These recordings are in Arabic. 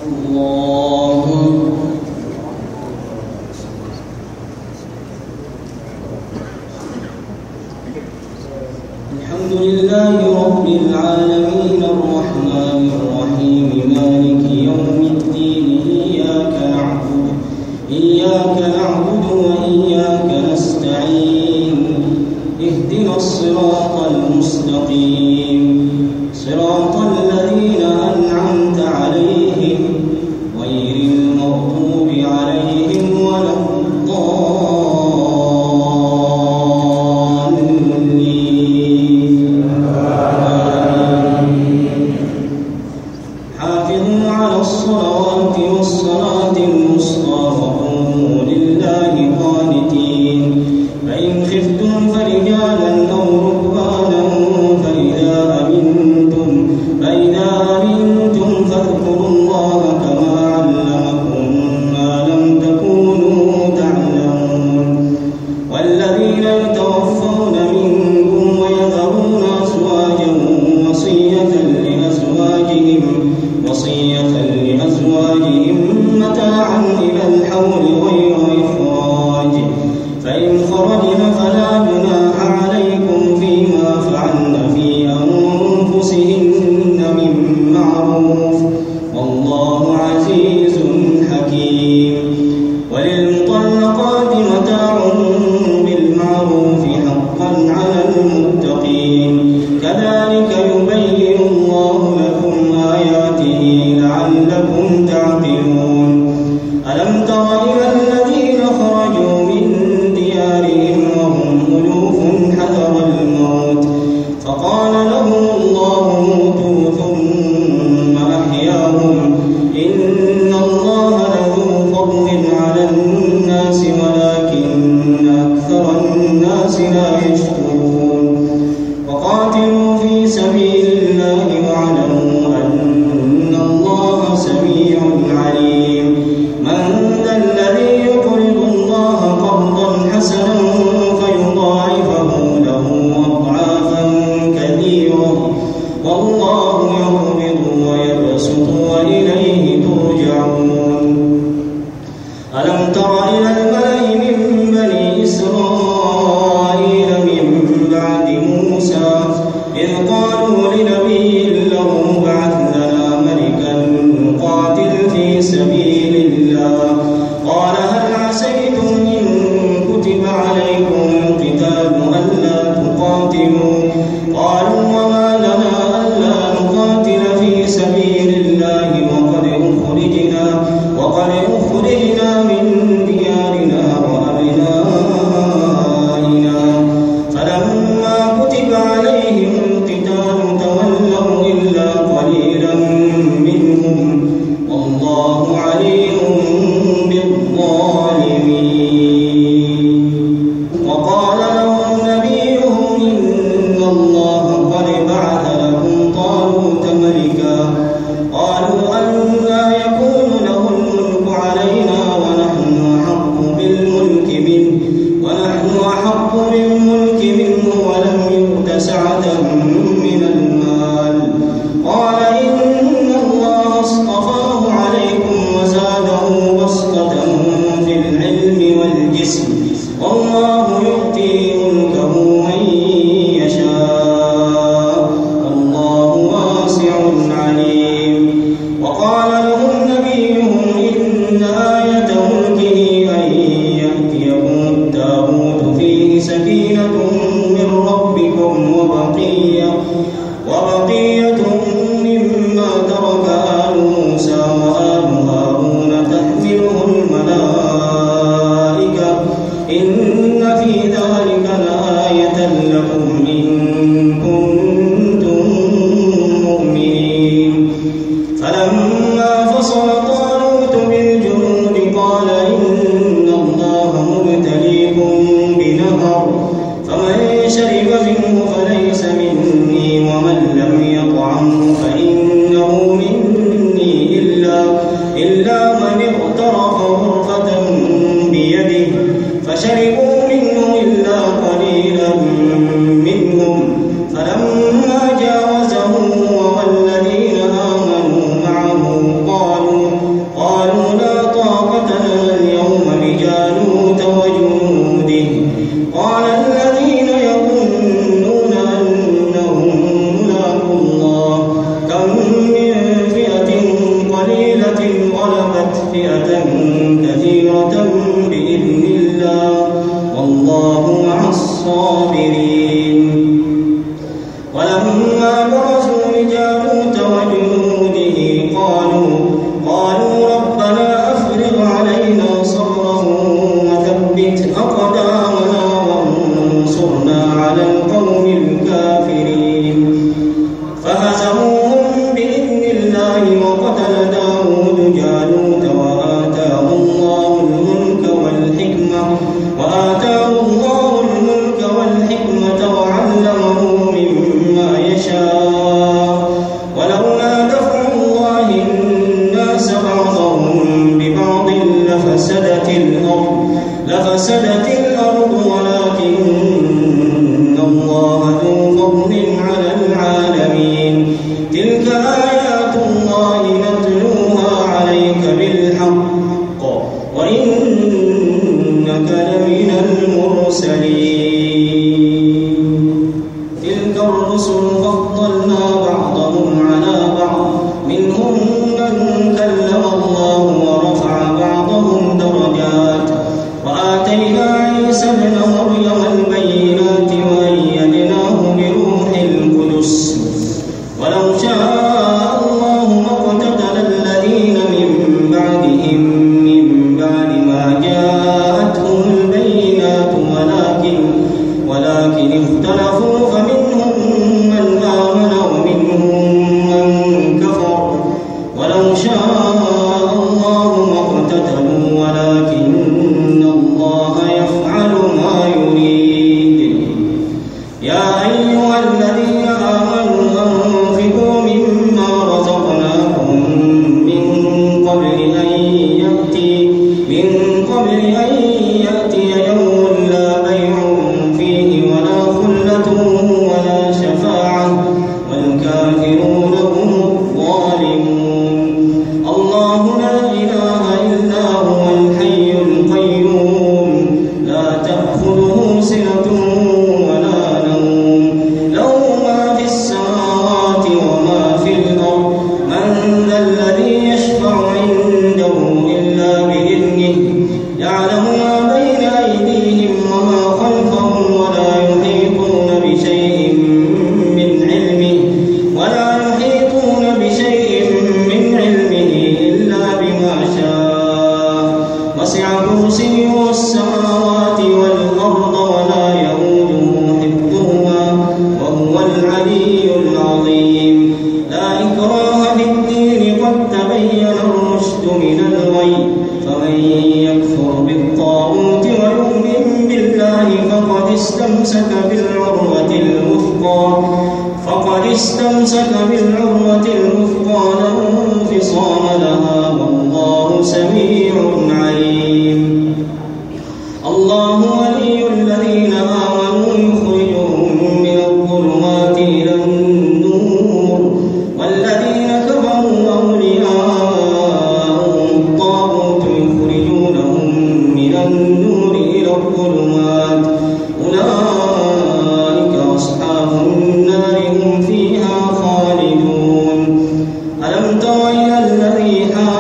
الحمد لله رب العالمين الرحمن الرحيم مالك يوم الدين إياك نعبد وإياك نستعين اهدنا الصراط المستقيم صراط الذين أنعمت عليهم غير المغضوب عليهم ولا الضالين. حافظوا على الصلوات والصلاة الوسطى وقوموا لله قانتين فإن خفتم فرجالا أو ركبانا فإذا أمنتم فاذكروا الله كما علمكم ما لم تكونوا تعلمون. والذين يتوفون منكم ويذرون أزواجا وصية لأزواجهم متاعا إلى الحول غير إخراج فإن خرجن فلا جناح عليكم فيما فعلن في أنفسهن من معروف والله عزيز حكيم. وللمطلقات متاع بالمعروف حقا على المتقين كذلك يبين الله لكم آياته لعلكم تعقلون. ألم تر إلى الذين خرجوا من ديارهم وهم ألوف حذر الموت فقال لهم الله موتوا ثم أحياهم إن الله لذو فضل على الناس ولكن أكثر الناس لا يشكرون. وقاتلوا في سبيل الله واعلموا أن الله سميع عليم. من ذا الذي يقرض الله قرضا حسنا فيضاعفه له أضعافا كثيرة والله يقبض ويبسط وإليه ترجعون. ألم تر إلى الملأ من بني إسرائيل من بعد موسى إذ قالوا لنبي له ابعث لنا ملكا نقاتل في سبيل الله قال هل عسيتم إن كتب عليكم القتال ألا تقاتلوا قالوا وما لنا ألا نقاتل في سبيل الله وقد أخرجنا من ديارنا وأبنائنا فلما كتب عليهم القتال تولوا إلا قليلا منهم والله عليم بالظالمين. وقال لهم نبيهم إن الله قد بعث لكم طالوت ملكا قالوا أنى يكون له الملك علينا ونحن أحق بالملك منه ولم يؤت سعة من المال قال إن الله اصطفاه عليكم وزاده بسطة في العلم والجسم والله يؤتي ملكه من يشاء والله واسع عليم. وقال لهم نبيهم إن آية ملكه أن يأتيكم التابوت فيه سكينة من ربكم وبقية مما ترك آل موسى وآل هارون تحمله الملائكة إن في ذلك لآية لكم إن كنتم مؤمنين. فلما فصل طالوت بالجنود قال إن الله مبتليكم بنهر فمن شرب منه فليس مني ومن لم يطعمه فإنه مني إلا من اغترف غرفة بيده فشربوا منه إلا قليلا منهم فلما جاوزه والذين آمنوا معه قالوا لفسدت الأرض ولكن الله ذو فضل على العالمين تلك آيات الله نتلوها عليك بالحق وإنك لمن المرسلين تلك الرسل فضلنا بعضهم على بعض منهم من كلم الله ورفع بعضهم درجات وآتينا عيسى ابن مريم البينات وأيدناه بروح القدس ولو شاء الله ما اقتتل الذين من بعدهم من بعد ما جاءتهم البينات ولكن اختلفوا فمنهم من آمن ومنهم من كفر ولو شاء الله ما اقتتلوا ولكن الله يفعل ما يريد يا أيها الذين آمنوا أنفقوا مما رزقناكم من قبل أن يأتي يوم لا بيع فيه ولا خلة ولا شفاعة والكافرون هم الظالمون الله لا إله إلا هو الحي القيوم لا تأخذه سنة ولا نوم له ما في السماوات وما في الأرض من ذا الذي يشفع عنده إلا بإذنه يعلم ما بين أيديهم وما خلفهم ولا يحيطون بشيء من علمه إلا بما شاء وسع كرسيه السماوات والأرض ولا يئوده حفظهما وهو العلي العظيم لا إكراه في الدين قد تبين الرشد من الغي فمن يكفر بالطاغوت ويؤمن بالله فقد استمسك بالعروة الوثقى لا انفصام لها والله سميع عليم الله ولي الذين آمنوا يخرجهم من الظلمات إلى النور والذين كفروا أولياءهم الطاغوت يخرجونهم من النور إلى الظلمات أولئك أصحاب النار هم فيها خالدون ألم تر إلى الذي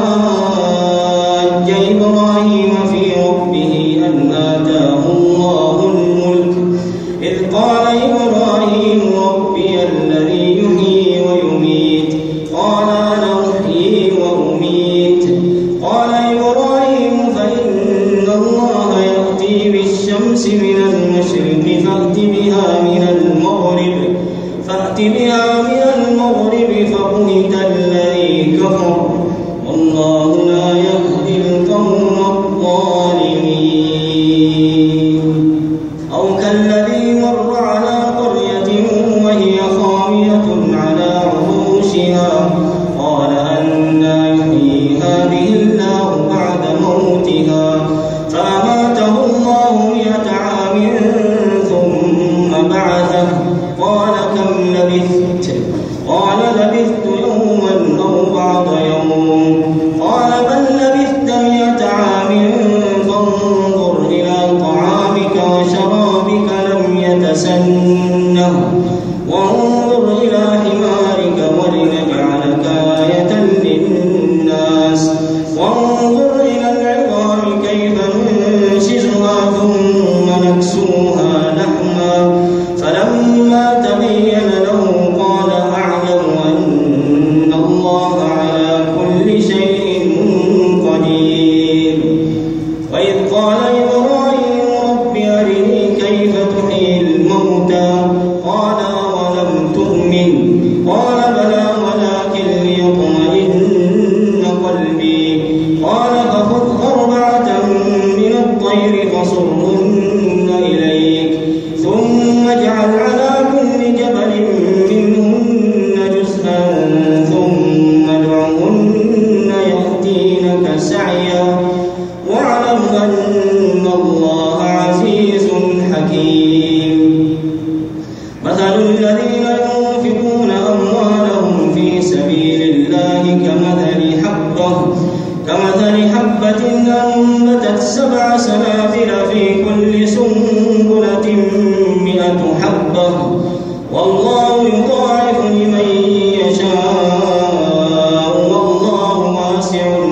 حاج إبراهيم في ربه أن آتاه الله الملك إذ قال إبراهيم ربي الذي يحيي ويميت قال أنا أحيي وأميت قال إبراهيم فإن الله يأتي بالشمس من المشرق فأت بها من المغرب فبهت الذي كفر والله لا يهدي القوم الظالمين أو كالذي مر على قرية وهي خاوية على عروشها قال أنى يحيي هذه الله بعد موتها فأماته الله 100 عام ثم بعثه قال كم لبثت قال لبثت يوما أو بعض يوم قال بل لبثت 100 عام فانظر إلى طعامك وشرابك لم يتسنه وانظر إلى حمارك ولنجعلك آية للناس وانظر إلى العظام كيف ننشزها ثم نكسوها لحما فلما تبين له قال أعلم أن الله على كل شيء قدير وإذ قال إبراهيم رب أرني كيف تحيي الموتى حبة كمثل حبة أنبتت 7 سنابل في كل سنبلة 100 حبة والله يضاعف لمن يشاء والله واسع